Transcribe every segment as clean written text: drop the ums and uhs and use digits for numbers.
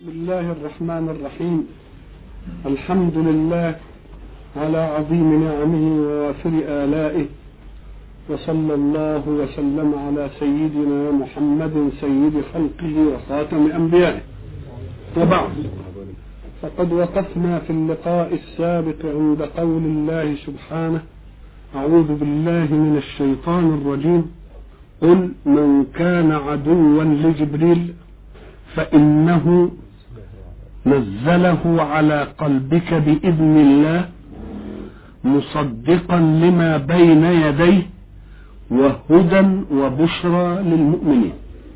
بسم الله الرحمن الرحيم. الحمد لله على عظيم نعمه ووافر آلائه، وصلى الله وسلم على سيدنا محمد سيد خلقه وخاتم أنبيائه. وبعد، فقد وقفنا في اللقاء السابق عند قول الله سبحانه: أعوذ بالله من الشيطان الرجيم. قل من كان عدوا لجبريل فإنه نزله على قلبك بإذن الله مصدقا لما بين يديه وهدى وبشرى للمؤمنين.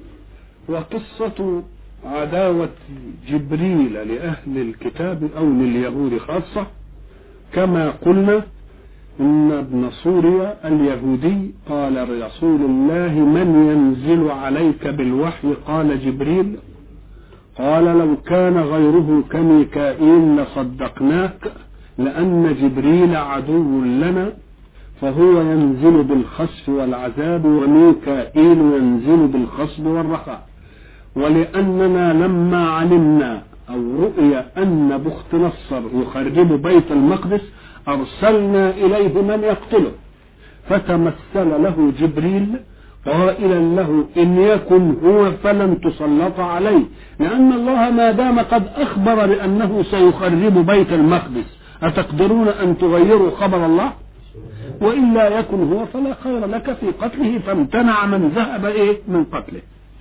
وقصة عداوة جبريل لأهل الكتاب أو لليهود خاصة، كما قلنا إن ابن سوريا اليهودي قال لرسول الله: من ينزل عليك بالوحي؟ قال: جبريل. قال: لو كان غيره كميكائيل لصدقناك، لأن جبريل عدو لنا، فهو ينزل بالخسف والعذاب، وميكائيل ينزل بالخصب والرخاء. ولأننا لما علمنا أو رؤي أن بخت نصر يخرب بيت المقدس أرسلنا إليه من يقتله، فتمثل له جبريل قائلا له: إن يكن هو فلن تسلط عليه، لأن الله ما دام قد أخبر بأنه سيخرب بيت المقدس، أتقدرون أن تغيروا خبر الله؟ وإلا يكن هو فلا خير لك في قتله، فامتنع من ذهب من قتله.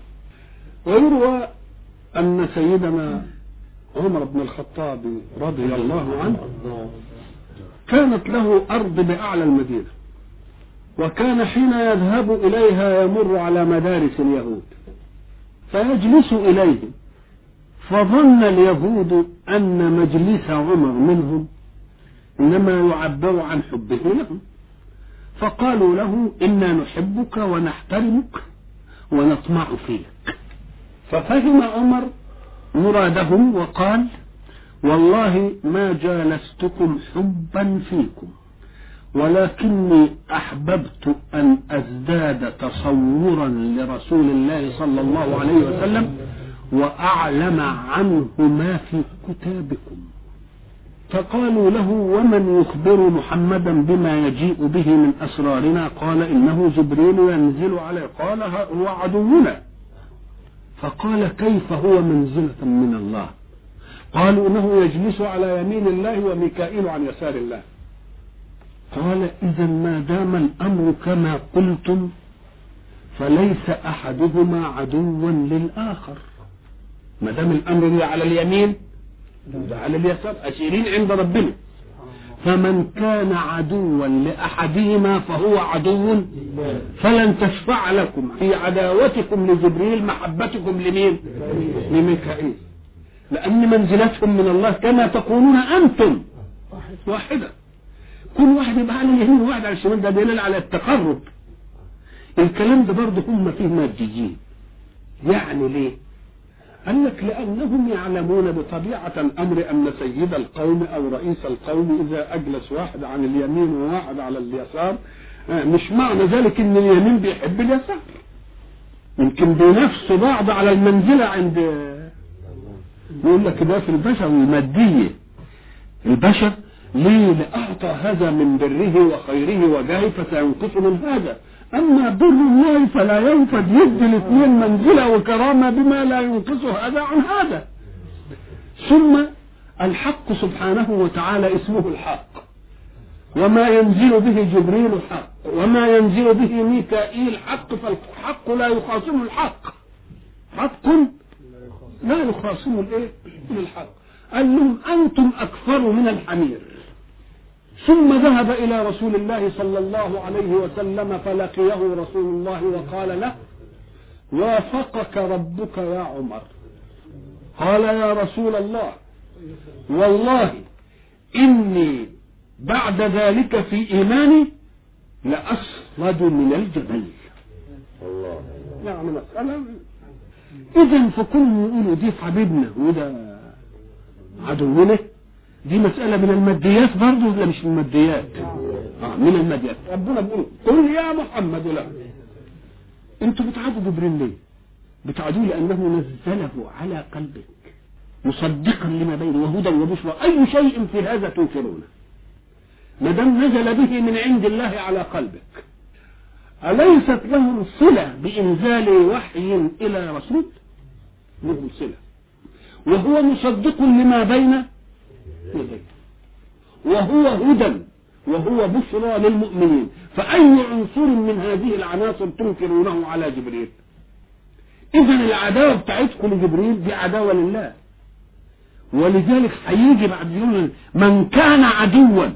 ويروى أن سيدنا عمر بن الخطاب رضي الله عنه كانت له أرض بأعلى المدينة، وكان حين يذهب إليها يمر على مدارس اليهود فيجلس إليهم، فظن اليهود أن مجلس عمر منهم إنما يعبر عن حبه لهم، فقالوا له: إنا نحبك ونحترمك ونطمع فيك. ففهم عمر مرادهم وقال: والله ما جالستكم حبا فيكم، ولكني أحببت أن أزداد تصورا لرسول الله صلى الله عليه وسلم وأعلم عنه ما في كتابكم. فقالوا له: ومن يخبر محمدا بما يجيء به من أسرارنا؟ قال: إنه جبريل ينزل عليه. قال: هو عدونا. فقال: كيف هو منزلة من الله؟ قالوا: إنه يجلس على يمين الله وميكائيل عن يسار الله. قال: إذا ما دام الأمر كما قلتم فليس أحدهما عدوا للآخر. ما دام الأمر ده على اليمين ده على اليسار، أسيرين عند ربنا، فمن كان عدوا لأحدهما فهو عدو، فلن تشفع لكم في عداوتكم لجبريل محبتكم لمين؟ لميكائيل، لأن منزلتهم من الله كما تقولون أنتم واحدة. كل واحد يبقى على اليمين وواحد على الشمال، ده دليل على التقرب. الكلام ده برضه هم فيه ماديين. يعني ليه؟ قال لك: لأنهم يعلمون بطبيعة الأمر أن سيد القوم أو رئيس القوم إذا أجلس واحد عن اليمين وواحد على اليسار، مش معنى ذلك أن اليمين بيحب اليسار، يمكن بينافسوا بعض على المنزلة. عند يقول لك ده في البشر المادية، البشر ليه؟ لأعطى هذا من بره وخيره وجاهه فسينقص من هذا، أما بر الله فلا ينفد، يدي الاثنين منزلة وكرامة بما لا ينقص هذا عن هذا. ثم الحق سبحانه وتعالى اسمه الحق، وما ينزل به جبريل حق، وما ينزل به ميكائيل حق، فالحق لا يخاصم الحق، حق لا يخاصم الحق. قال لهم: أنتم أكثر من الحمير. ثم ذهب إلى رسول الله صلى الله عليه وسلم فلقيه رسول الله وقال له: وافقك ربك يا عمر. قال: يا رسول الله، والله إني بعد ذلك في إيماني لأصلد من الجبل. الله، يعني مسألة. إذن فكل يقولوا دي حبيبنا وده عدونا، دي مسألة من الماديات برضه ولا مش من الماديات؟ من الماديات. ربنا بيقول: قل يا محمد له. انتوا بتعادوا جبريل ليه؟ بتعادوه لأنه نزله على قلبك. مصدقا لما بينه وهدى وبشرى، أي شيء في هذا تنكرونه ما دام نزل به من عند الله على قلبك؟ أليست لهم صلة بإنزال وحي إلى رسول؟ لهم صلة، وهو مصدق لما بين يديه، وهو هدى وهو بشرى للمؤمنين. فأي عنصر من هذه العناصر تنكرونه على جبريل؟ إذن العداوة بتاعتكم لجبريل دي عداوة لله. ولذلك هيجي بعد يقول من كان عدوا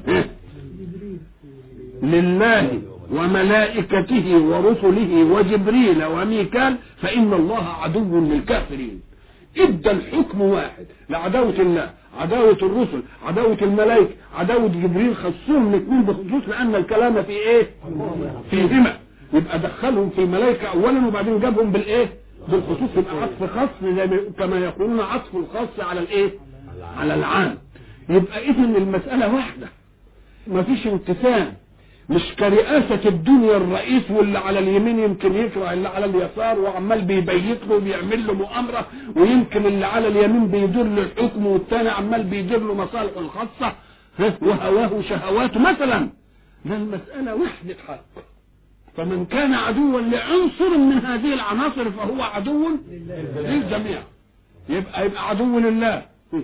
لله وملائكته ورسله وجبريل وميكال فإن الله عدو للكافرين. ادى الحكم واحد لعداوة الله، عداوة الرسل، عداوة الملائكة، عداوة جبريل، خصهم الاثنين بخصوص لأن الكلام في ايه؟ فيهما. يبقى دخلهم في الملائكة أولا وبعدين جابهم بالايه؟ بالخصوص. يبقى عطف خاص كما يقولون عطف الخاص على الايه؟ على العام. يبقى إذن المسألة واحدة، ما فيش انقسام. مش كرئاسة الدنيا الرئيس واللي على اليمين يمكن يكره اللي على اليسار وعمال بيبيت له وبيعمل له مؤامرة، ويمكن اللي على اليمين بيدير له الحكم والتاني عمال بيدير له مصالحه الخاصة وهواه وشهواته مثلا. ده المسألة وحدة حق. فمن كان عدوا لعنصر من هذه العناصر فهو عدو للجميع. يبقى عدو لله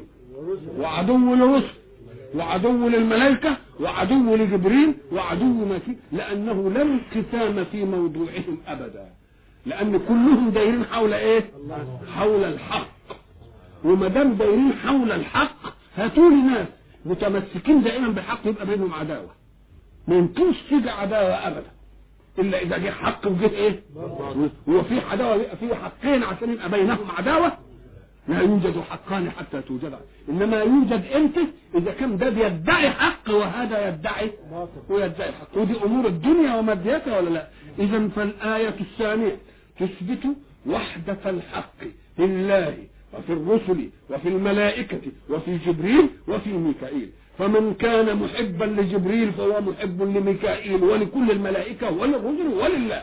وعدو للرسل وعدو للملائكة وعدو لجبريل وعدو ما فيه، لأنه لا انقسام في موضوعهم أبدا، لأن كلهم دايرين حول إيه؟ حول الحق. وما دام دايرين حول الحق هاتوا لي ناس متمسكين دائما بالحق يبقى بينهم عداوة. ما يمكنش تيجي عداوة أبدا إلا إذا جه حق وجه إيه؟ هو في عداوة في حقين عشان يبقى بينهم عداوة؟ لا يوجد حقان حتى توجد، انما يوجد امتى؟ اذا كان ده بيدعي حق وهذا يدعي ويدعي حق، ودي امور الدنيا ومادياتها ولا لا؟ اذا فالايه الثانيه تثبت وحده الحق في الله وفي الرسل وفي الملائكه وفي جبريل وفي ميكائيل. فمن كان محبا لجبريل فهو محب لميكائيل ولكل الملائكه وللرسل ولله،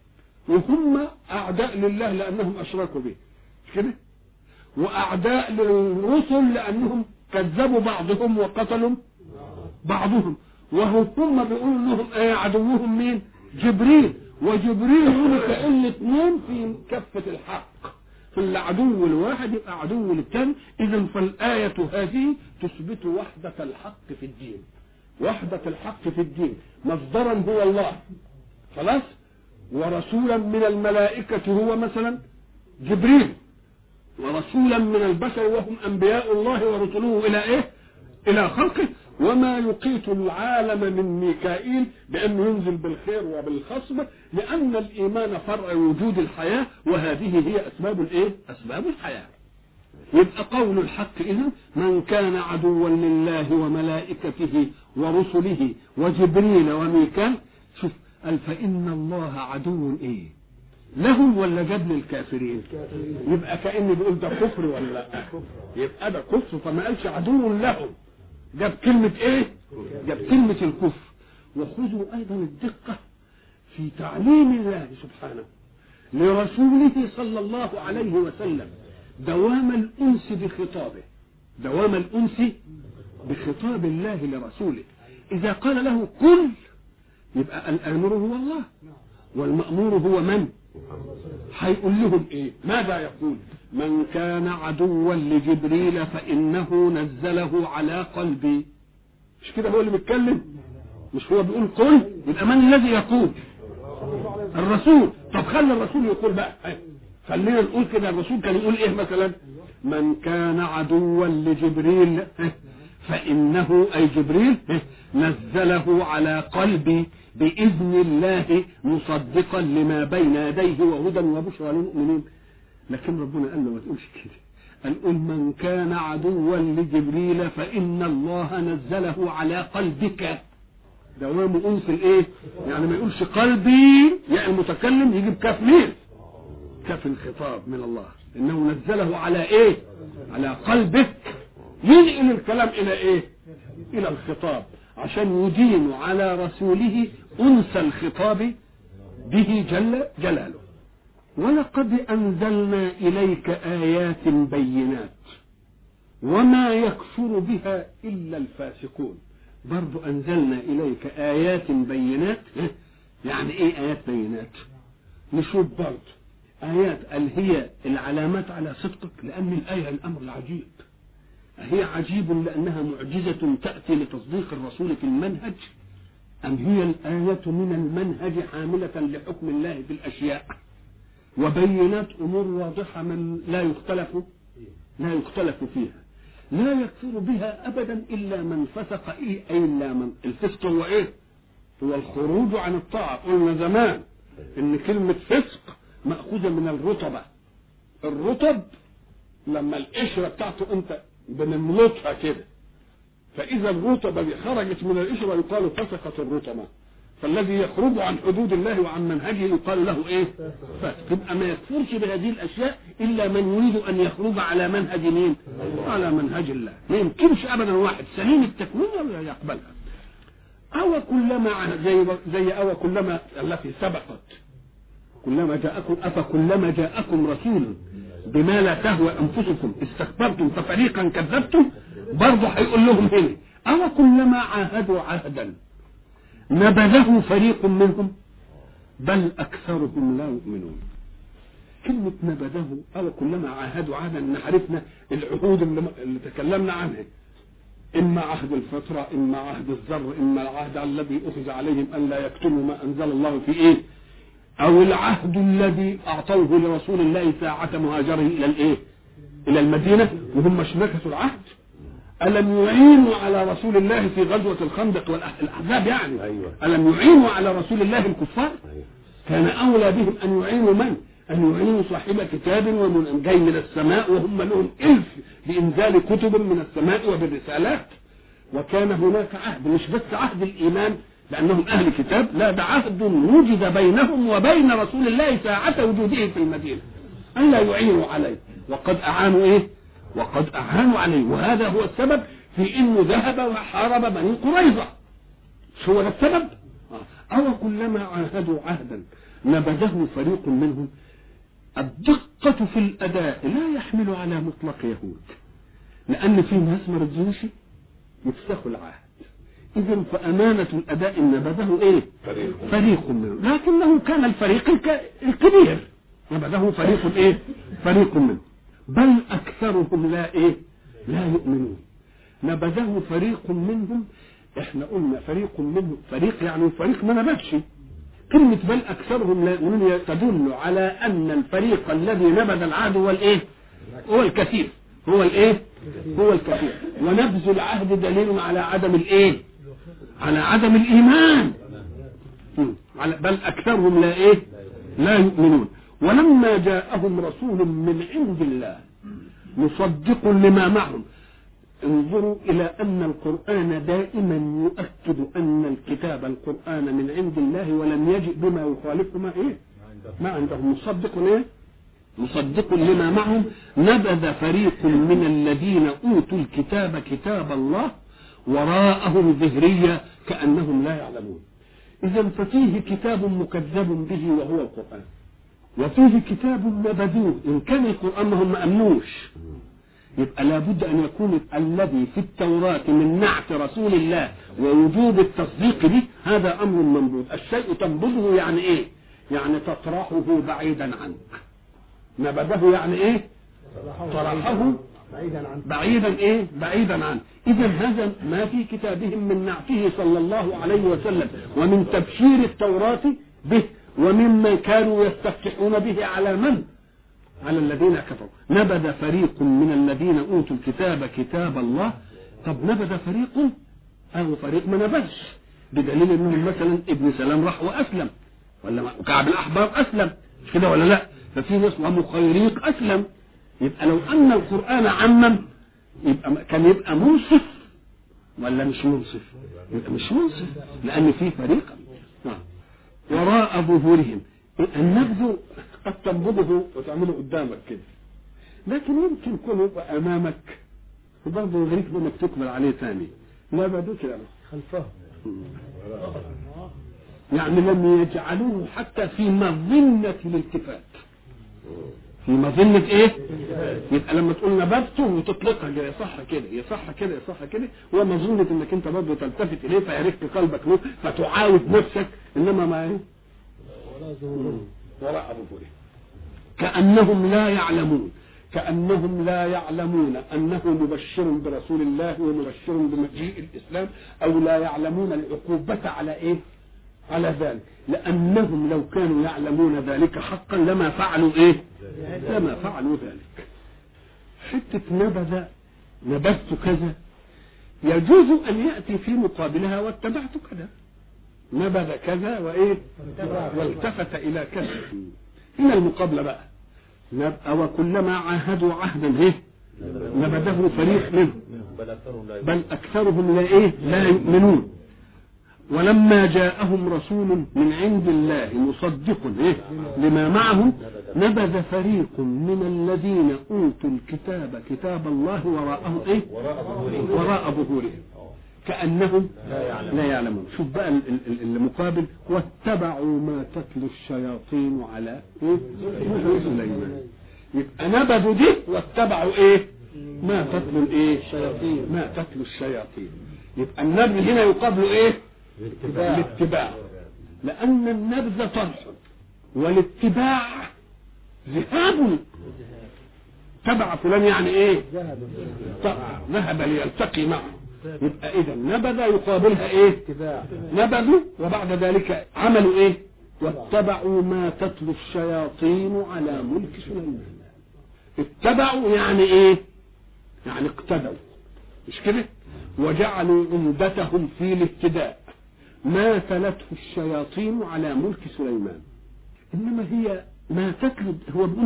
وهم اعداء لله لانهم اشركوا به، مش كده؟ واعداء للرسل لانهم كذبوا بعضهم وقتلوا بعضهم. وهم بيقولوا لهم عدوهم مين؟ جبريل. وجبريل وميكائيل الاثنين في كفة الحق، فالعدو الواحد يبقى عدو للثاني. اذا فالآية هذه تثبت وحدة الحق في الدين. وحدة الحق في الدين مصدرا هو الله خلاص، ورسولا من الملائكة هو مثلا جبريل، ورسولا من البشر وهم انبياء الله ورسله الى ايه؟ الى خلقه. وما يقيت العالم من ميكائيل بانه ينزل بالخير وبالخصب، لان الايمان فرع وجود الحياه، وهذه هي اسباب الايه؟ اسباب الحياه. يبقى قول الحق اذا من كان عدوا لله وملائكته ورسله وجبريل وميكال، شوف قال فان الله عدو ايه؟ لهم ولا جاب للكافرين؟ يبقى كأنه بيقول ده كفر ولا لا؟ يبقى ده كفر، فما قالش عدو لهم، جاب كلمة ايه؟ جاب كلمة الكفر. وخذوا ايضا الدقة في تعليم الله سبحانه لرسوله صلى الله عليه وسلم دوام الانس بخطابه، دوام الانس بخطاب الله لرسوله. اذا قال له كل يبقى الامر هو الله والمأمور هو من؟ هيقول لهم ايه؟ ماذا يقول؟ من كان عدوا لجبريل فإنه نزله على قلبي. مش كده هو اللي بيتكلم؟ مش هو بيقول قل؟ يبقى من الذي يقول؟ الرسول. طب خلي الرسول يقول بقى، خلينا نقول كده الرسول كان يقول ايه مثلا؟ من كان عدوا لجبريل فإنه أي جبريل نزله على قلبي بإذن الله مصدقا لما بين يديه وهدى وبشرى للمؤمنين. لكن ربنا قال له ما تقولش كده، قال قل من كان عدوا لجبريل فإن الله نزله على قلبك. دوام أنس الإيه؟ يعني ما يقولش قلبي، يعني المتكلم يجيب كاف مين؟ كاف الخطاب من الله، إنه نزله على إيه؟ على قلبك. ينقل الكلام إلى إيه؟ إلى الخطاب عشان يدين على رسوله أنس الخطاب به جل جلاله. ولقد أنزلنا إليك آيات بينات. وما يكفر بها إلا الفاسقون. برضو أنزلنا إليك آيات بينات. يعني إيه آيات بينات؟ نشوف برضو آيات اللي هي العلامات على صدقك، لأن الآية الأمر العجيب، هي عجيب لأنها معجزة تأتي لتصديق الرسول في المنهج، أم هي الآية من المنهج حاملة لحكم الله في الأشياء وبينات أمور واضحة من لا يختلف فيها، لا يكفر بها أبدا إلا من فسق. أي إلا من الفسق هو إيه؟ هو الخروج عن الطاعة. قلنا زمان إن كلمة فسق مأخوذة من الرطبة. الرطب لما القشرة بتاعته أنت بنملطها كده، فإذا الرطبة دي خرجت من القشرة يقال فسقت الرطبة، فالذي يخرج عن حدود الله وعن منهجه يقال له ايه؟ فاسق. يبقى ما يكفرش بهذه الاشياء الا من يريد ان يخرج على منهج مين؟ على منهج الله. ما يمكنش ابدا واحد سليم التكوين ولا يقبلها. او كلما زي او كلما التي سبقت، كلما جاءكم افكلما جاءكم رسول بما لا تهوى انفسكم استكبرتم ففريقا كذبتم، برضه هيقول لهم هنا او كلما عاهدوا عهدا نبذه فريق منهم بل أكثرهم لا يؤمنون. كلمة نبذه أو كلما عاهدوا عهدا، إن عرفنا العهود اللي تكلمنا عنها، إما عهد الفترة، إما عهد الذر، إما العهد الذي أخذ عليهم أن لا يكتموا ما أنزل الله في إيه، أو العهد الذي أعطوه لرسول الله ساعة مهاجره إلى الإيه، إلى المدينة وهم مش نكثوا العهد. ألم يعينوا على رسول الله في غزوة الخندق والأحزاب يعني؟ أيوة. ألم يعينوا على رسول الله الكفار؟ أيوة. كان أولى بهم أن يعينوا من؟ أن يعينوا صاحب كتاب ومن جاي من السماء وهم لهم إلف بإنزال كتب من السماء وبالرسالات. وكان هناك عهد، مش بس عهد الإيمان لأنهم أهل كتاب، لا، ده عهد وجد بينهم وبين رسول الله ساعة وجوده في المدينة أن لا يعينوا عليه، وقد أعانوا إيه؟ وقد أعانوا عليه. وهذا هو السبب في إنه ذهب وحارب بني قريظة. شو هو السبب؟ أو كلما عاهدوا عهدا نبذه فريق منهم. الدقة في الأداء لا يحمل على مطلق يهود، لأن في ناس ما رضيوش يفسخوا العهد، إذن فأمانة الأداء نبذه إيه؟ فريق منهم، لكنه كان الفريق الكبير نبذه فريق إيه؟ فريق منهم بل أكثرهم لا إيه؟ لا يؤمنون. نبذه فريق منهم، إحنا قلنا فريق منهم، فريق يعني فريق ما نبذش. كلمة بل أكثرهم لا يؤمنون تدل على أن الفريق الذي نبذ العهد هو الإيه؟ هو الكثير. هو الإيه؟ هو الكثير. ونبذ العهد دليل على عدم الإيه؟ على عدم الإيمان. بل أكثرهم لا إيه؟ لا يؤمنون. ولما جاءهم رسول من عند الله مصدق لما معهم. انظروا إلى أن القرآن دائما يؤكد أن الكتاب القرآن من عند الله ولم يجئ بما يخالفه ما عندهم. مصدق إيه؟ مصدق لما معهم. نبذ فريق من الذين أوتوا الكتاب كتاب الله وراءهم ظهريا كأنهم لا يعلمون. إذا ففيه كتاب مكذب به وهو القرآن، وفيه كتاب نبذوه. إن كان القرآن ما هم أمنوش، يبقى لابد أن يكون الذي في التوراة من نعت رسول الله ووجوب التصديق به هذا أمر منبوذ. الشيء تنبذه يعني إيه؟ يعني تطرحه بعيدا عنك. نبذه يعني إيه؟ طرحه بعيدا إيه؟ بعيدا عنه. إذا هذا ما في كتابهم من نعته صلى الله عليه وسلم ومن تبشير التوراة به، ومما كانوا يستفتحون به على من؟ على الذين كفروا. نبذ فريق من الذين أوتوا الكتاب كتاب الله. طب نبذ فريق أو فريق ما نبذش، بدليل أنهم مثلا ابن سلام راح وأسلم، ولا كعب الأحبار أسلم، مش كده ولا لا؟ ففي ناس ومخيريق أسلم. يبقى لو أن القرآن عمم كان يبقى منصف ولا مش منصف؟ يبقى مش منصف، لأن في فريق وراء ظهورهم. النبذ قد تنبذه وتعمله قدامك كده، لكن يمكن يكون يبقى أمامك وبرضه يغريك انك تقبل عليه ثاني. لا بدوك يعني خلفه، يعني لم يجعلوه حتى في مظنة الالتفات، في مظنة ايه؟ يبقى لما تقول نبذته وتطلقها كده يصح كده يصح كده يصح كده، ومظنة انك انت برضه تلتفت اليه فيعرفك قلبك له فتعاود نفسك، انما ما ايه؟ وراء ظهوره. كأنهم لا يعلمون، كأنهم لا يعلمون أنه مبشر برسول الله ومبشر بمجيء الإسلام، أو لا يعلمون العقوبة على إيه؟ على ذلك، لأنهم لو كانوا يعلمون ذلك حقا لما فعلوا إيه؟ لما فعلوا ذلك. حتة نبذت كذا يجوز أن يأتي في مقابلها واتبعت كذا، نبذ كذا وإيه؟ والتفت إلى كذا. هنا المقابلة بقى، وكلما عاهدوا عهدا إيه؟ نبذه فريق منهم بل أكثرهم لا إيه؟ لا يؤمنون. ولما جاءهم رسول من عند الله مصدق إيه؟ لما معهم نبذ فريق من الذين أوتوا الكتاب كتاب الله وراءه إيه؟ وراء ظهورهم كأنهم لا يعلمون. شوف بقى المقابل، واتبعوا ما تتلو الشياطين على إيه؟ سليمان. يبقى نبذوا دي واتبعوا إيه؟ ما تتلو الإيه؟ الشياطين، ما تتلو الشياطين. يبقى النبذ هنا يقابل إيه؟ الاتباع، لأن النبذ طرح والاتباع ذهاب. تبع فلان يعني ايه؟ ذهب ليلتقي معه. يبقى اذا نبذ يقابلها ايه؟ نبذوا وبعد ذلك عملوا ايه؟ واتبعوا ما تتلو الشياطين على ملك سليمان. اتبعوا يعني ايه؟ يعني اقتدوا، مش كده؟ وجعلوا عمدتهم في الابتداء ما تلته الشياطين على ملك سليمان. انما هي ما تتلو، هو بيقول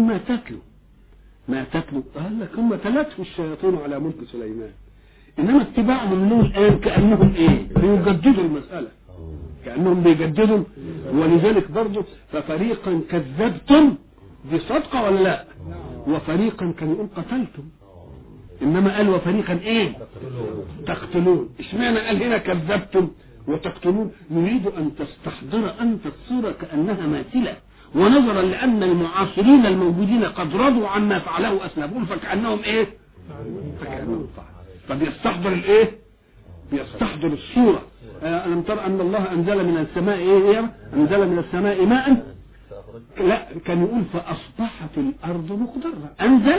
ما تتلو قال لك هم تلته الشياطين على ملك سليمان، انما اتباعهم له الان كانهم ايه؟ بيجددوا المساله، كانهم بيجددوا. ولذلك برضه ففريقا كذبتم، دي صدقه ولا لا؟ وفريقا كان يقول قتلتم، انما قال وفريقا ايه؟ تقتلون. اشمعنى قال هنا كذبتم وتقتلون؟ يريد ان تستحضر انت الصوره كانها ماثله، ونظرا لان المعاصرين الموجودين قد رضوا عما فعله اسلافهم فكانهم ايه؟ فكانهم فعلوا. فبيستحضر الايه؟ بيستحضر الصوره. الم ترى ان الله انزل من السماء ايه؟ انزل من السماء ماء. لا، كان يقول فاصبحت الارض مخضره. انزل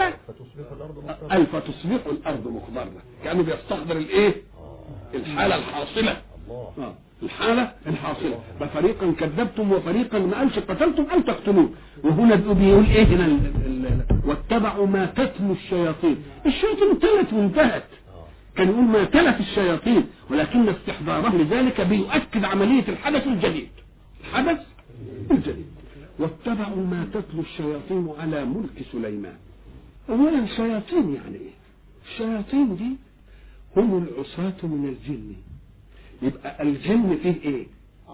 فتصبح الارض مخضره، كانه بيستحضر الايه؟ الحاله الحاصله. الحالة الحاصلة. ففريقا كذبتم وفريقا ما قالش قتلتم أو تقتلون. وهنا بيقول ايه هنا؟ واتبعوا ما تتلو الشياطين. الشياطين تلت وانتهت، كان يقول ما تلت الشياطين، ولكن استحضاره لذلك بيؤكد عملية الحدث الجديد. الحدث الجديد. واتبعوا ما تتلو الشياطين على ملك سليمان. أولا شياطين يعني ايه؟ الشياطين دي هم العصاة من الجن. يبقى الجن فيه ايه؟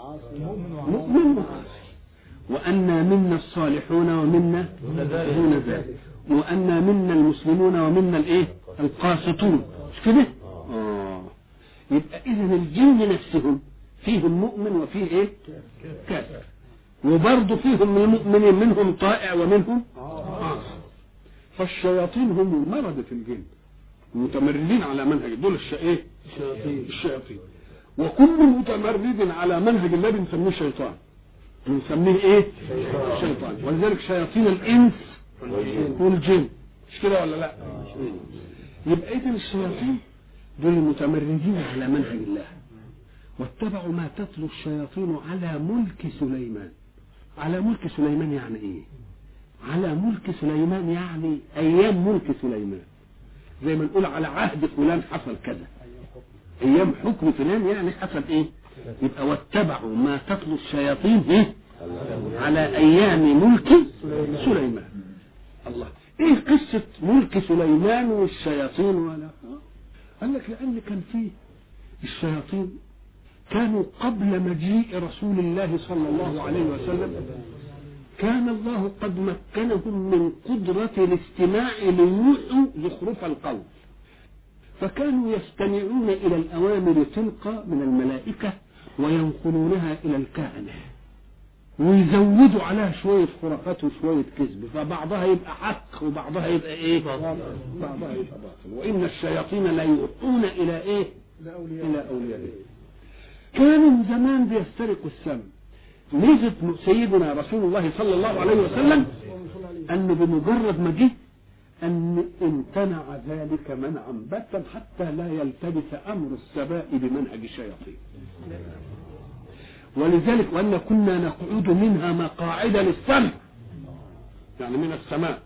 مؤمن وعاصي. وأنا منا الصالحون ومنا دون ذلك، وأنا منا المسلمون ومنا الايه؟ القاسطون، مش كده؟ يبقى إذن الجن نفسهم فيهم مؤمن وفيه ايه؟ كافر. وبرضه فيهم المؤمنين منهم طائع ومنهم عاصي. فالشياطين هم مرضة الجن متمردين على منهج دول الشياطين. وكل متمرد على منهج الله بنسميه شيطان، بنسميه ايه؟ شيطان. ولذلك شياطين الانس والجن، مش كده ولا لا؟ يبقى اذا الشياطين دول المتمردين على منهج الله. واتبعوا ما تتلو الشياطين على ملك سليمان. على ملك سليمان يعني ايه؟ على ملك سليمان يعني ايام ملك سليمان، زي ما نقول على عهد فلان حصل كذا، ايام حكم فلان يعني حصل ايه؟ يبقى واتبعوا ما تتلو الشياطين ايه؟ على ايام ملك سليمان. الله، ايه قصة ملك سليمان والشياطين؟ ولا قال لك لان كان فيه الشياطين كانوا قبل مجيء رسول الله صلى الله عليه وسلم، كان الله قد مكنهم من قدرة الاستماع ليوحوا زخرف القول، فكانوا يستمعون إلى الأوامر تلقى من الملائكة وينقلونها إلى الكهنة. ويزودوا عليها شوية خرافات وشوية كذب، فبعضها يبقى حق وبعضها يبقى ايه؟ بعضها يبقى باطل. وإن الشياطين لا يوحون إلى ايه؟ إلى أوليائهم. كانوا زمان بيسترقوا السمع. ميزة سيدنا رسول الله صلى الله عليه وسلم أنه بمجرد ما جه أن امتنع ذلك منعا باتا حتى لا يلتبس أمر السماء بمنهج الشياطين. ولذلك وأن كنا نقعد منها مقاعد للسمع، يعني من السماء،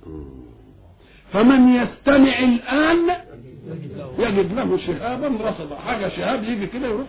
فمن يستمع الآن يجد له شهابا رصدا. حاجة شهاب يجي كده يروح.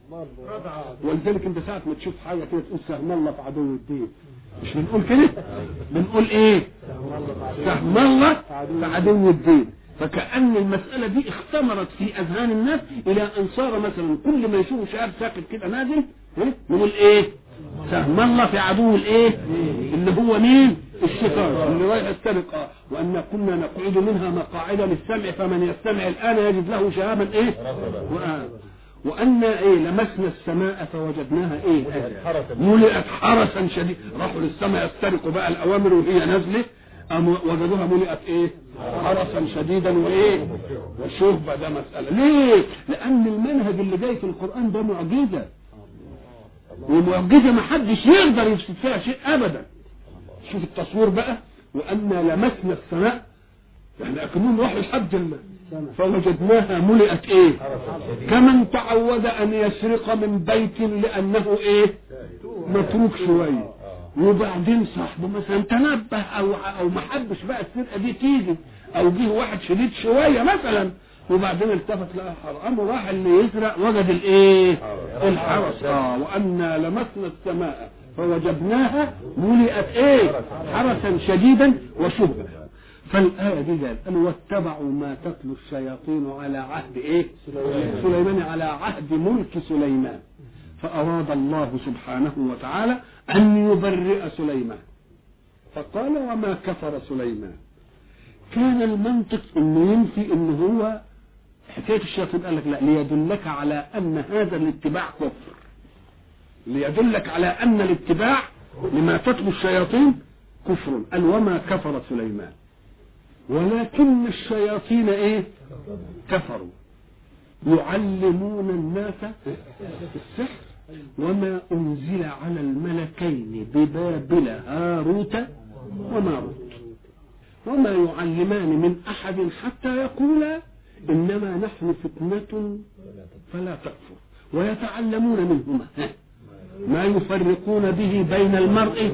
ولذلك انت ساعة ما تشوف حاجة كده تقول سهم الله في عدو الدين، مش بنقول كده؟ بنقول ايه؟ سهم الله في عدو الدين. فكأن المسألة دي اختمرت في أذهان الناس إلى أن صار مثلا كل ما يشوفوا شهاب ساكت كده نازل نقول ايه؟ سهم الله في عدو الايه؟ اللي هو مين؟ الشيطان اللي رايح يسترق. وأن كنا نقعد منها مقاعد للسمع فمن يستمع الآن يجد له شهابا ايه؟ وأن ايه؟ لمسنا السماء فوجدناها ايه؟ ملئت حرسا شديد. راحوا للسماء يسترقوا بقى الأوامر وهي نازله، وجدوها ملئت ايه؟ حرسا شديدا وايه؟ وشهبة. ده مسألة ليه؟ لأن المنهج اللي جاي في القرآن ده معجزة، ومعجزة ما حدش يقدر يفسد فيها شيء أبدا. شوف التصوير بقى. وأن لمسنا السماء، احنا أكنون راحوا لحد الله فوجدناها ملئت ايه؟ كمن تعود أن يسرق من بيت لأنه ايه؟ متروك شوية، وبعدين صاحبه مثلا تنبه او ما حبش بقى السرقه دي تيجي، او جه واحد شديد شويه مثلا وبعدين التفت لقى حرام وراح اللي يسرق وجد الايه؟ الحرس. وأنا لمسنا السماء فوجدناها ملئت ايه؟ حرسا شديدا وشهبا. فالآية دي قال واتبعوا ما تتلو الشياطين على عهد ايه؟ سليمان، على عهد ملك سليمان. فأراد الله سبحانه وتعالى أن يبرئ سليمان فقال وما كفر سليمان. كان المنطق انه ينفي انه هو حكاية الشياطين. قال لك لا، ليدلك على أن هذا الاتباع كفر، ليدلك على أن الاتباع لما تتلو الشياطين كفر. قال وما كفر سليمان ولكن الشياطين ايه؟ كفروا يعلمون الناس السحر وما أنزل على الملكين ببابل هاروت وماروت وما يعلمان من أحد حتى يقولا إنما نحن فتنة فلا تكفر ويتعلمون منهما ما يفرقون به بين المرء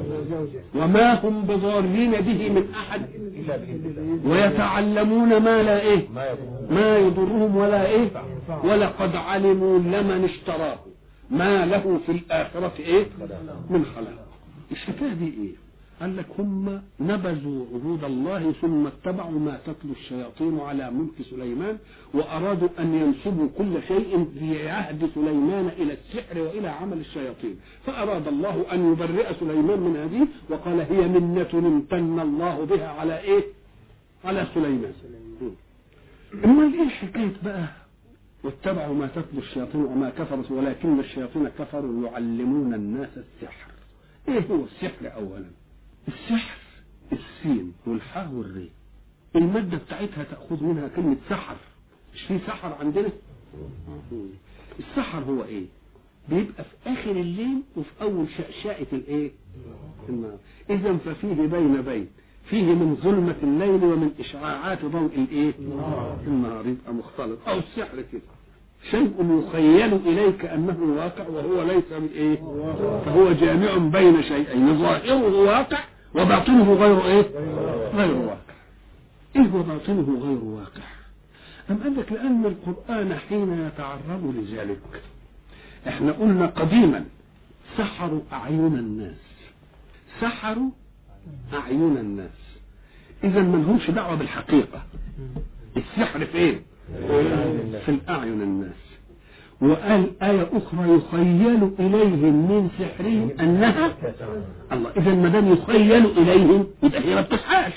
وما هم بضارين به من أحد ويتعلمون ما لا إيه؟ ما يضرهم ولا إيه؟ ولقد علموا لمن اشتراه ما له في الآخرة ايه؟ من خلاق. الشكاية دي ايه؟ قال لك هم نبذوا عهود الله ثم اتبعوا ما تتلو الشياطين على ملك سليمان، وأرادوا أن ينسبوا كل شيء في عهد سليمان إلى السحر وإلى عمل الشياطين. فأراد الله أن يبرئ سليمان من هذه وقال هي منة امتن الله بها على ايه؟ على سليمان. امال ايه الحكاية بقى؟ واتبعوا ما تتلو الشياطين وما كفروا ولكن الشياطين كفروا يعلمون الناس السحر. ايه هو السحر؟ اولا السحر السين والحاء والري، المادة بتاعتها تأخذ منها كلمة سحر. مش في سحر عندنا؟ السحر هو ايه؟ بيبقى في اخر الليل وفي اول شقشقة الايه؟ النهار. اذا ففيه بين فيه من ظلمة الليل ومن اشعاعات ضوء الايه؟ النهار. يبقى مختلط. او السحر كده شيء يخيل اليك انه واقع وهو ليس بالايه؟ فهو جامع بين شيئين ظاهره واقع وباطنه غير ايه؟ غير واقع. ايه هو باطنه غير واقع؟ ام قال لك لان القرآن حين يتعرض لذلك احنا قلنا قديما سحروا اعين الناس، سحروا اعين الناس. اذا ما لهمش دعوه بالحقيقه. السحر في ايه؟ في الاعين الناس. وقال آية أخرى يخيل إليهم من سحرهم أنها الله. إذا ما دام يخيل إليهم يبقى هي ما بتصحاش،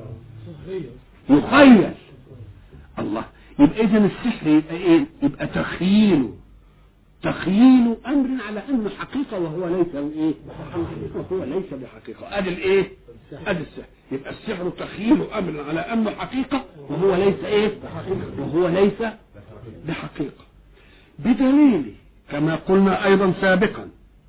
يخيل الله. يبقى إذا السحر يبقى إيه؟ يبقى تخييله تخييل امر على انه حقيقه وهو ليس ايه؟ وهو ليس بحقيقه. ادي الايه؟ ادي السحر. يبقى السحر تخييل امر على انه حقيقه وهو ليس ايه؟ وهو ليس بحقيقه. بدليل كما قلنا ايضا سابقا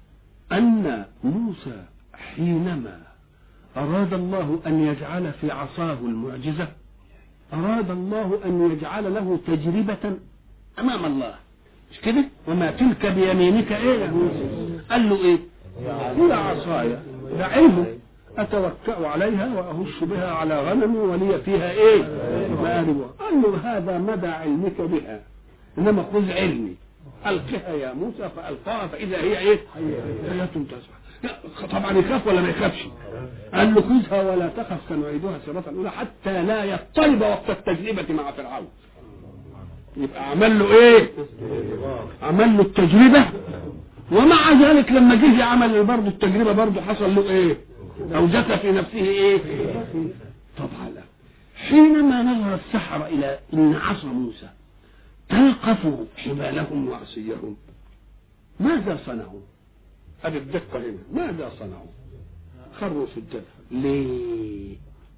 ان موسى حينما اراد الله ان يجعل في عصاه المعجزه اراد الله ان يجعل له تجربه امام الله، مش كده؟ وما تلك بيمينك ايه يا موسى؟ قال له ايه؟ هي عصايا، ده علمه، اتوكأ عليها واهش بها على غنمي ولي فيها ايه؟ مآرب. قال له هذا مدى علمك بها، انما خذ علمي القها يا موسى. فالقاها فاذا هي ايه؟ حية تسعى. طبعا يخاف ولا ما يخافش؟ قال له خذها ولا تخف سنعيدها سيرة الاولى حتى لا يضطرب وقت التجربة مع فرعون. يبقى عمل له ايه؟ عمل له التجربة، ومع ذلك لما جه عمل برضه التجربة برضه حصل له ايه؟ اوجس في نفسه ايه؟ طبعا لا. حينما نظر السحرة الى ان عصا موسى تلقف حبالهم وعصيهم ماذا صنعوا؟ ادي الدقة هنا، ماذا صنعوا؟ خروا سجدا. ليه؟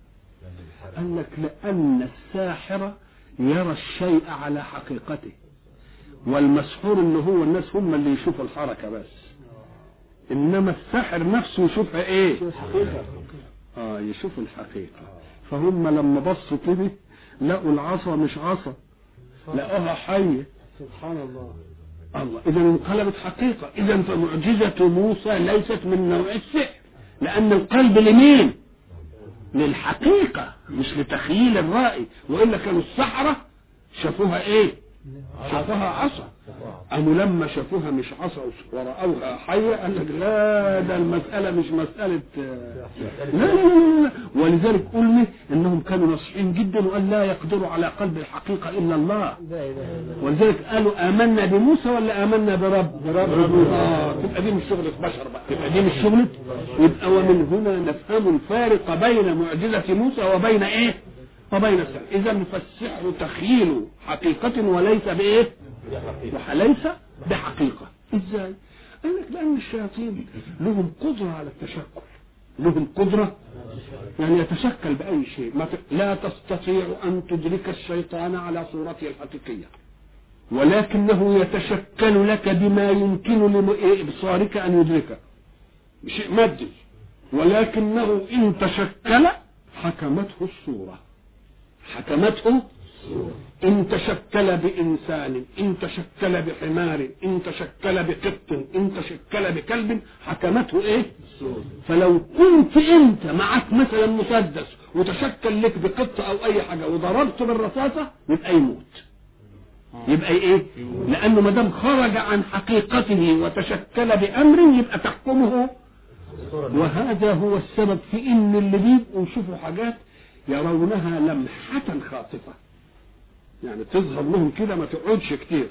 قال لك لان الساحر يرى الشيء على حقيقته، والمسحور اللي هو الناس هم اللي يشوفوا الحركة بس، انما الساحر نفسه يشوفها ايه؟ يشوف الحقيقة. فهم لما بصوا كده لقوا العصا مش عصا، لقوها حية. سبحان الله. الله اذا انقلبت حقيقة. اذا فمعجزة موسى ليست من نوع السحر، لان القلب لمين؟ للحقيقة مش لتخييل الرأي. وإلا كانوا السحرة شافوها ايه؟ شافوها عصا. قاموا لما شافوها مش عصا ورأوها حية قال لك لا، ده المسألة مش مسألة لا. ولذلك قلنا انهم كانوا ناصحين جدا وقال لا يقدروا على قلب الحقيقة الا الله. ولذلك قالوا آمنا بموسى ولا آمنا برب؟ تبقى دي مش شغلة بشر بقى، تبقى دي مش شغلة. يبقى ومن هنا نفهم الفارق بين معجزة موسى وبين ايه؟ وبين السحر. اذا فالسحر تخيل حقيقة وليس بايه؟ وليس بحقيقة. ازاي؟ قال لك لان الشياطين لهم قدرة على التشكل، لهم قدرة يعني يتشكل بأي شيء. لا تستطيع أن تدرك الشيطان على صورته الحقيقية، ولكنه يتشكل لك بما يمكن لإبصارك أن يدركه، شيء مادي، ولكنه إن تشكل حكمته الصورة، حكمته إن تشكل بإنسان، إن تشكل بحمار، إن تشكل بقط، إن تشكل بكلب، حكمته إيه؟ فلو كنت أنت معك مثلا مسدس وتشكل لك بقط أو أي حاجة وضربته بالرصاصة يبقى يموت. يبقى إيه؟ لأنه ما دام خرج عن حقيقته وتشكل بأمر يبقى تحكمه. وهذا هو السبب في إن اللي بيبقوا يشوفوا حاجات يرونها لمحة خاطفة، يعني تظهر لهم كده ما تقعدش كتير.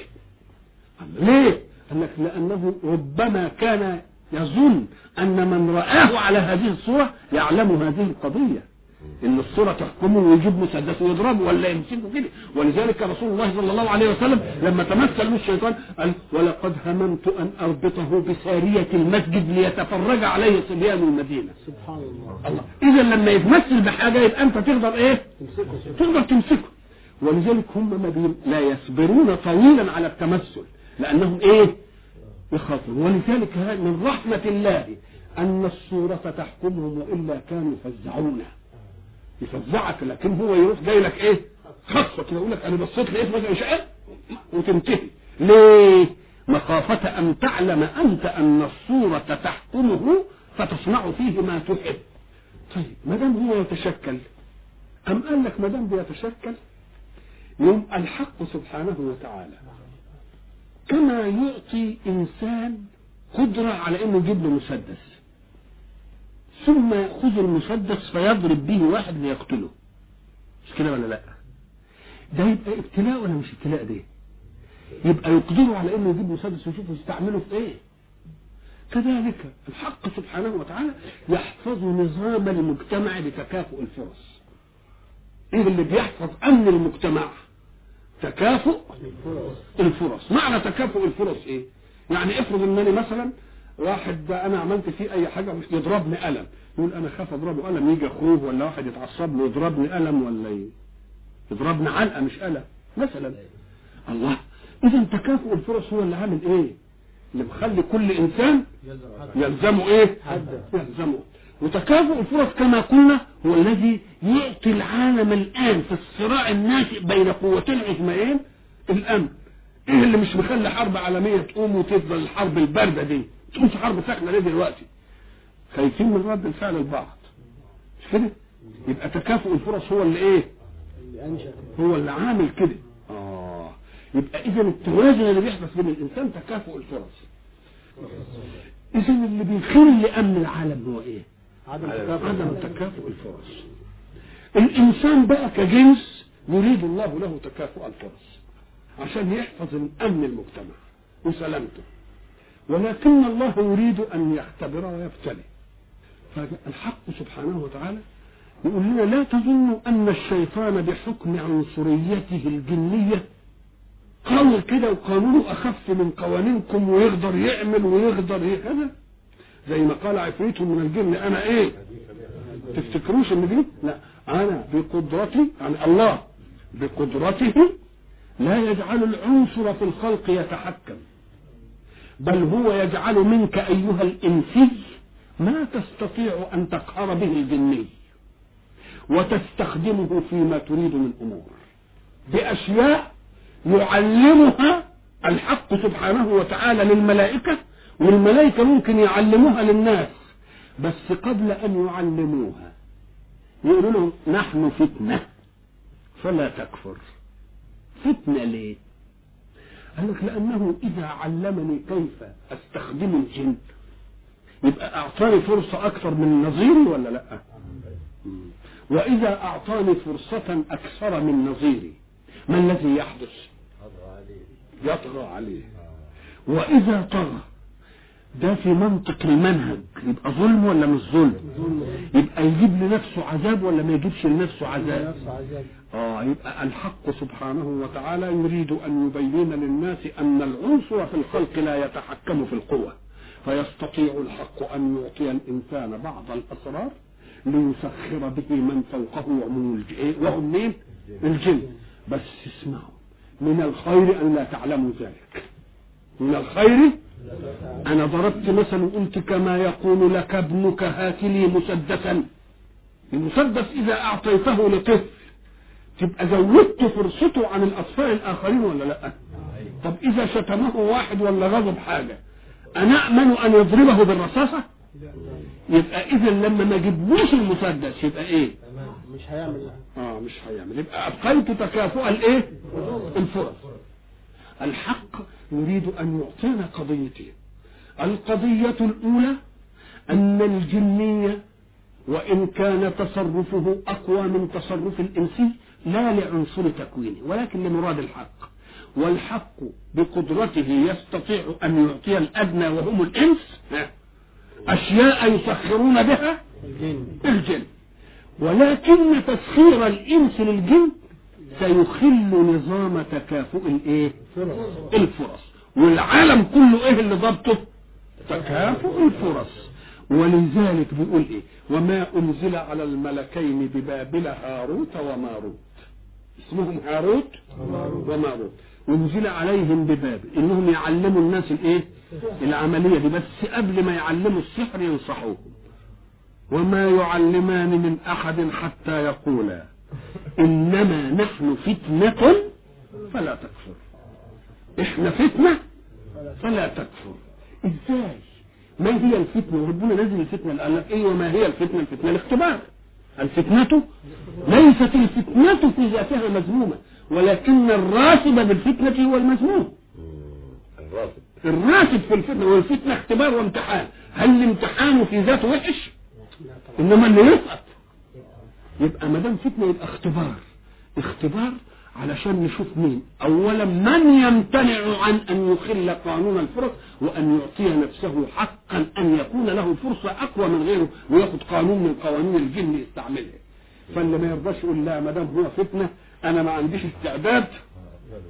ليه؟ قال لك لأنه ربما كان يظن أن من رآه على هذه الصورة يعلم هذه القضية، إن الصورة تحكمه ويجيب مسدس ويضربه ولا يمسكه كده. ولذلك رسول الله صلى الله عليه وسلم لما تمثل له الشيطان قال ولقد هممت أن أربطه بسارية المسجد ليتفرج عليه صبيان المدينة. سبحان الله. إذا لما يتمثل بحاجة يبقى أنت تقدر إيه؟ تقدر تمسكه. ولذلك هم لا يصبرون طويلا على التمثل لأنهم إيه؟ يخافون. ولذلك من رحمة الله أن الصورة تحكمهم، وإلا كانوا يفزعونه، يفزعك. لكن هو يروح جاي لك ايه؟ خطفك يقول لك انا بصيت لقيت مثلا شيء وتنتهي. ليه؟ مخافة ان تعلم انت ان الصورة تحكمه فتصنع فيه ما تحب. طيب ما دام هو يتشكل، ام قال لك ما دام بيتشكل يوم الحق سبحانه وتعالى كما يعطي انسان قدرة على انه يجيب له مسدس ثم يأخذ المسدس فيضرب به واحد ليقتله، مش كده ولا لا؟ ده يبقى ابتلاء ولا مش ابتلاء؟ ده يبقى يقدروا على انه يجيب مسدس ويشوفوا يستعمله في ايه. كذلك الحق سبحانه وتعالى يحفظ نظام المجتمع بتكافؤ الفرص. ايه اللي بيحفظ امن المجتمع؟ تكافؤ الفرص. معنى تكافؤ الفرص ايه؟ يعني افرض انني مثلا واحد انا عملت فيه اي حاجه يضربني قلم، يقول انا خاف اضربه قلم يجي اخوه ولا واحد يتعصب له يضربني قلم ولا يضربني علقه مش قلم مثلا. الله، اذا تكافؤ الفرص هو اللي عامل ايه؟ اللي مخلي كل انسان يلزمه ايه؟ يلزمه. وتكافؤ الفرص كما قلنا هو الذي يعطي العالم الان في الصراع الناشئ بين قوتين عظميين الامن. ايه اللي مش مخلي حرب عالميه تقوم وتفضل الحرب البارده دي تقوم في حرب ساخنه ليه دلوقتي؟ خايفين من رد الفعل البعض، مش كده؟ يبقى تكافؤ الفرص هو اللي ايه؟ هو اللي عامل كده. يبقى اذا التوازن اللي بيحدث بين الانسان تكافؤ الفرص. اذا اللي بيخل امن العالم هو ايه؟ عدم تكافؤ الفرص. الانسان بقى كجنس يريد الله له تكافؤ الفرص عشان يحفظ الامن المجتمع وسلامته، ولكن الله يريد ان يختبر ويبتلي. فالحق سبحانه وتعالى يقول لنا لا تظنوا ان الشيطان بحكم عنصريته الجنيه قوي كده وقانونه اخف من قوانينكم ويقدر يعمل ويقدر هذا زي ما قال عفريت من الجن انا ايه؟ تفتكروش ان دي؟ لا، انا بقدرتي، يعني الله بقدرته لا يجعل العنصر في الخلق يتحكم، بل هو يجعل منك ايها الانسي ما تستطيع ان تقهر به الجني وتستخدمه فيما تريد من امور باشياء يعلمها الحق سبحانه وتعالى للملائكة، والملائكة ممكن يعلموها للناس، بس قبل ان يعلموها يقولوا لهم نحن فتنة فلا تكفر. فتنة ليه؟ قال لك لانه اذا علمني كيف استخدم الجن يبقى اعطاني فرصة اكثر من نظيري ولا لا؟ واذا اعطاني فرصة اكثر من نظيري ما الذي يحدث؟ يطغى عليه. واذا طغى ده في منطق المنهج يبقى ظلم ولا مش ظلم؟ يبقى يجيب لنفسه عذاب ولا ما يجيبش لنفسه عذاب؟ يبقى الحق سبحانه وتعالى يريد ان يبين للناس ان العنصر في الخلق لا يتحكم في القوة، فيستطيع الحق ان يعطي الانسان بعض الاسرار ليسخر به من فوقه وهم مين؟ الجن. بس اسمعوا، من الخير ان لا تعلموا ذلك. من الخير انا ضربت مثلا وقلت كما يقول لك ابنك هات لي مسدسا. المسدس اذا اعطيته لطفل تبقى زودت فرصته عن الاطفال الاخرين ولا لا؟ طب اذا شتمه واحد ولا غضب حاجه انا امن ان يضربه بالرصاصه؟ يبقى اذا لما ما جبناش المسدس يبقى ايه؟ مش هيعمل. مش هيعمل. يبقى ابقيت تكافؤ الايه؟ الفرص. الحق يريد ان يعطينا قضيتين. القضية الاولى ان الجنية وان كان تصرفه اقوى من تصرف الانسي لا لعنصر تكوينه ولكن لمراد الحق، والحق بقدرته يستطيع ان يعطي الادنى وهم الانس اشياء يسخرون بها الجن، ولكن تسخير الانس للجن سيخل نظام تكافؤ الايه؟ الفرص. والعالم كله ايه اللي ضبطه؟ تكافؤ الفرص. ولذلك بيقول ايه؟ وما انزل على الملكين ببابل هاروت وماروت، اسمهم هاروت وماروت، انزل عليهم ببابل انهم يعلموا الناس الايه؟ العملية دي، بس قبل ما يعلموا السحر ينصحوهم. وما يعلمان من احد حتى يقولا انما نحن فتنة فلا تكفر. احنا فتنة فلا تكفر. ازاي؟ ما هي الفتنة؟ وربنا نزل الفتنة قال لك ايه؟ وما هي الفتنة؟ الفتنة الاختبار. الفتنة ليست الفتنة في ذاتها مذمومة، ولكن الراتب بالفتنة هو المذموم. الراتب في الفتنة، والفتنة اختبار وامتحان. هل الامتحان في ذاته وحش؟ انما اللي يسقط. يبقى ما دام فتنة يبقى اختبار علشان نشوف مين اولا من يمتنع عن ان يخل قانون الفرص وان يعطي نفسه حقا ان يكون له فرصة اقوى من غيره وياخد قانون من قوانين الجن يستعملها. فاللي ما يرضاش يقول لا ما دام هو فتنة انا ما عنديش استعداد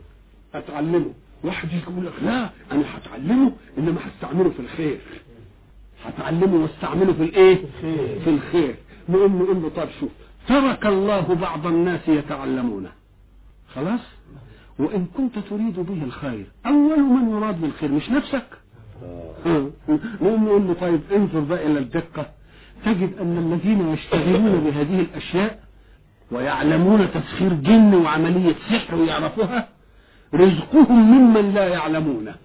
اتعلمه. واحد يقول لك لا انا هتعلمه انما هستعمله في الخير، هتعلمه واستعمله في الايه؟ في الخير. نقوم نقول له طب شوف، ترك الله بعض الناس يتعلمونه خلاص، وان كنت تريد به الخير اول من يراد بالخير مش نفسك. نقوم نقول له طيب انظر بقى الى الدقة، تجد ان الذين يشتغلون بهذه الاشياء ويعلمون تسخير جن وعملية سحر ويعرفوها رزقهم ممن لا يعلمونه.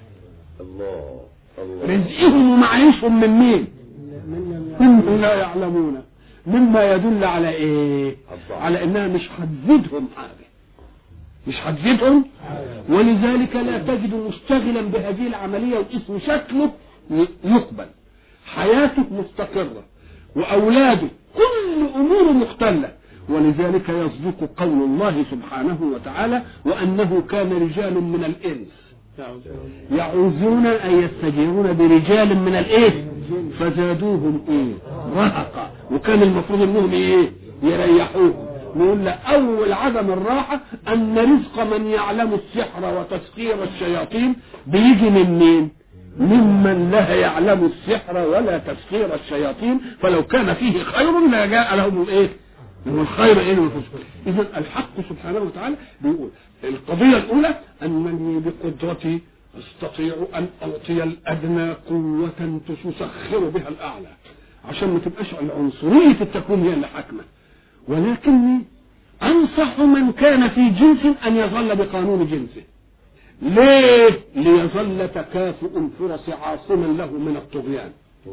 الله رزقهم ومعيشهم من مين؟ ممن لا يعلمونه، مما يدل على ايه؟ على انها مش هتزيدهم حاجة، مش هتزيدهم. ولذلك لا تجد مشتغلا بهذه العملية واسم شكله يقبل، حياته مستقرة واولاده كل اموره مختلة. ولذلك يصدق قول الله سبحانه وتعالى وانه كان رجال من الانس يعوذون أن يستجيرون برجال من الايه فزادوهم ايه رهقا، وكان المفروض انهم ايه يريحوهم. نقول له اول عدم الراحة ان رزق من يعلم السحر وتسخير الشياطين بيجي من مين؟ ممن لا يعلم السحر ولا تسخير الشياطين، فلو كان فيه خير لجاء لهم الايه والخير ايه المفروض. اذا الحق سبحانه وتعالى بيقول القضية الاولى انني بقدرتي استطيع ان اعطي الادنى قوة تسخر بها الاعلى، عشان ما تبقاش عنصرية التكوين هي اللي حاكمة. ولكني انصح من كان في جنس ان يظل بقانون جنسه. ليه؟ ليظل تكافؤ الفرص عاصما له من الطغيان،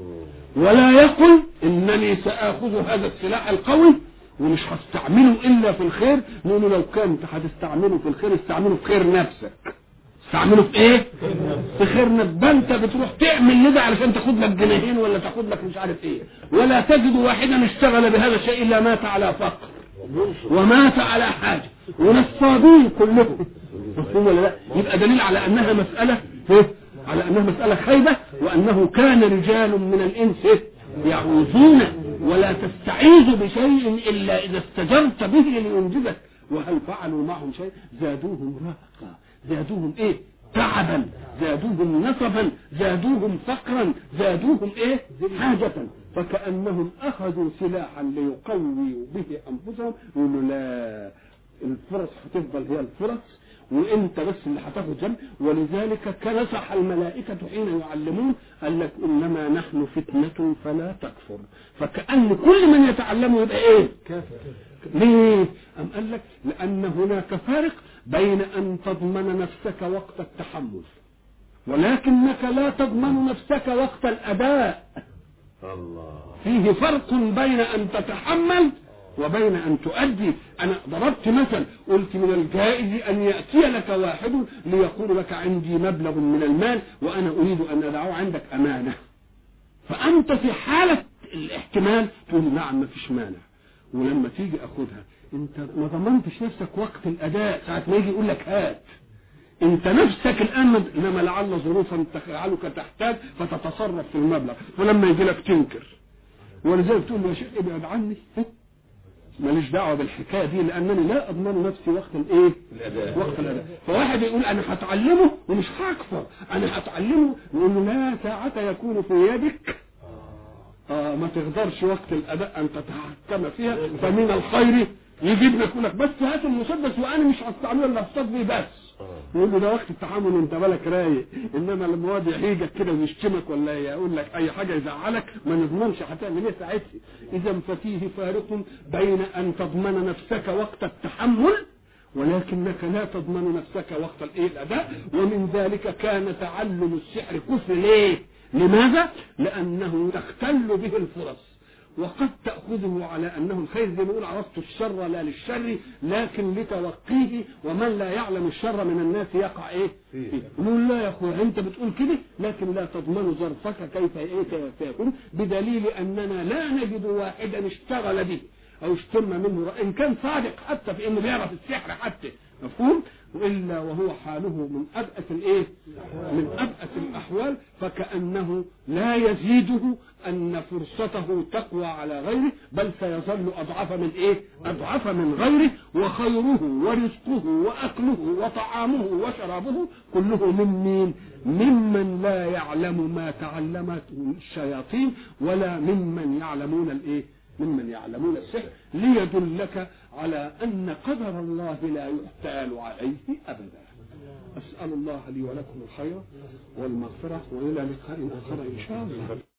ولا يقل انني ساخذ هذا السلاح القوي ومش هستعمله الا في الخير. نقول لو كنت هتستعمله في الخير استعمله في خير نفسك. استعمله في ايه؟ في خير نفسك. انت بتروح تعمل لده علشان تاخد لك جنيهين ولا تاخد لك مش عارف ايه. ولا تجد واحدا اشتغل بهذا الشيء الا مات على فقر ومات على حاجه، ونصابين كلهم. مفهوم ولا لا؟ يبقى دليل على انها مساله على انها مساله خيبه، وانه كان رجال من الانس يعوذون ولا تستعيذ بشيء الا اذا استجرت به لينجزك. وهل فعلوا معهم شيء؟ زادوهم رهقا، زادوهم ايه؟ تعبا، زادوهم نصبا، زادوهم فقرا، زادوهم ايه؟ حاجة. فكأنهم اخذوا سلاحا ليقويوا به انفسهم. يقولوا لا، الفرص هتفضل هي الفرص وانت بس اللي هتاخد جنب. ولذلك كنصح الملائكة حين يعلمون قال لك انما نحن فتنة فلا تكفر. فكأن كل من يتعلمه يبقى ايه؟ كافر. ليه؟ أم قال لك لأن هناك فارق بين أن تضمن نفسك وقت التحمل ولكنك لا تضمن نفسك وقت الأداء. الله. فيه فرق بين أن تتحمل وبين أن تؤدي. أنا ضربت مثل قلت من الجائز أن يأتي لك واحد ليقول لك عندي مبلغ من المال وأنا أريد أن أدعه عندك أمانة، فأنت في حالة الاحتمال تقول نعم ما فيش مانع، ولما تيجي أخذها أنت ما ضمنتش نفسك وقت الأداء. ساعة ما يجي يقول لك هات أنت نفسك الآن، إنما لعل ظروفا تجعلك تحتاج فتتصرف في المبلغ، فلما يجي لك تنكر. ولذلك تقول له يا شيخ ابعد عني، ماليش دعوه بالحكايه دي لانني لا اضمن نفسي وقت الايه؟ الاداء. وقت الاداء. فواحد يقول انا هتعلمه ومش هكفر، انا هتعلمه، يقول له لا، ساعة يكون في يدك ما تقدرش وقت الاداء ان تتحكم فيها، فمن الخير يجيب لك يقول لك بس هات المسدس وانا مش هستعمله الا اصطاد بيه بس. يقول له ده وقت التحمل انت بالك رايق، انما لما واد يحيجك كده ويشتمك ولا يقول لك اي حاجه يزعلك ما نضمنش هتعمل ايه ساعتها. اذا ففيه فارق بين ان تضمن نفسك وقت التحمل ولكنك لا تضمن نفسك وقت الايه الاداء. ومن ذلك كان تعلم السحر كفر. ليه؟ لماذا؟ لانه تختل به الفرص وقد تأخذه على أنه الخير، زي ما نقول عرفت الشر لا للشر لكن لتوقيه، ومن لا يعلم الشر من الناس يقع ايه فيه. نقول لا يا اخويا انت بتقول كده لكن لا تضمن ظرفك كيف يكون، بدليل أننا لا نجد واحدا اشتغل به او اشتم منه ان كان صادق حتى في انه بيعرف السحر حتى. مفهوم؟ إلا وهو حاله من أبأس الإيه؟ من أبأس الأحوال، فكأنه لا يزيده أن فرصته تقوى على غيره، بل سيظل أضعف من إيه؟ أضعف من غيره، وخيره ورزقه وأكله وطعامه وشرابه كله من مين؟ ممن لا يعلم ما تعلمته الشياطين، ولا ممن يعلمون الإيه؟ ممن يعلمون السحر، ليدلك على أن قدر الله لا يحتال عليه أبدا. أسأل الله لي ولكم الخير والمغفرة، وإلى لقاء آخر إن شاء الله.